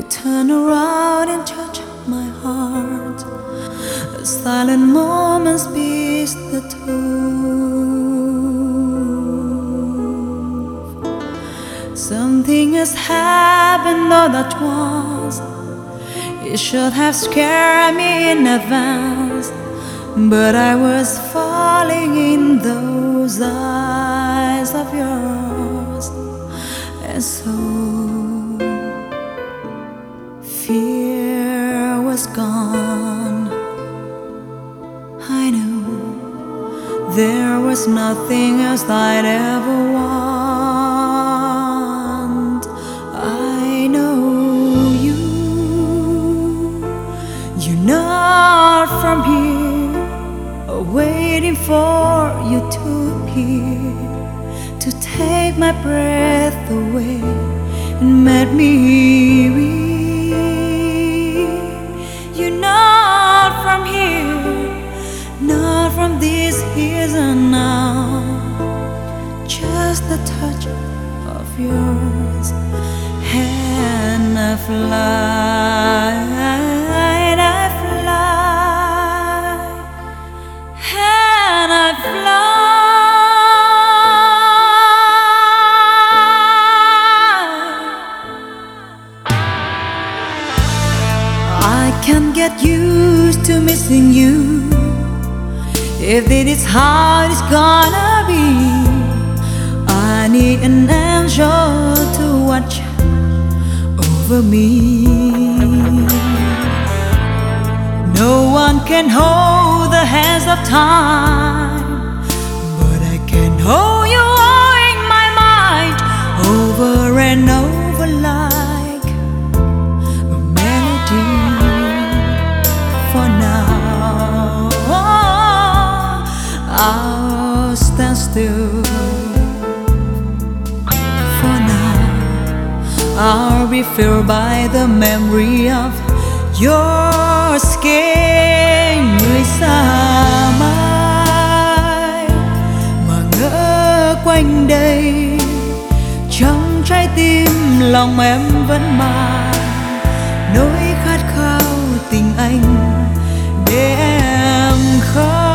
turn around and touch my heart. Silent moments beats the truth. Something has happened all at once. It should have scared me in advance, but I was falling in those eyes of yours. And so fear was gone. I knew there was nothing else I'd ever want. I know you're not from here, waiting for you to appear, to take my breath away and make me weak. You're not from here, not from these years and now. Just the touch of yours, and I fly, and I fly, and I fly. I can't get used to missing you. If this is how it's gonna be, I need an angel to watch over me. No one can hold the hands of time, but I can hold you all in my mind, over and over like a melody. For now I'll stand still. For now I'll be filled by the memory of your skin. Người xa mãi mà ngỡ quanh đây, trong trái tim lòng em vẫn mang nỗi khát khao tình anh để em khóc.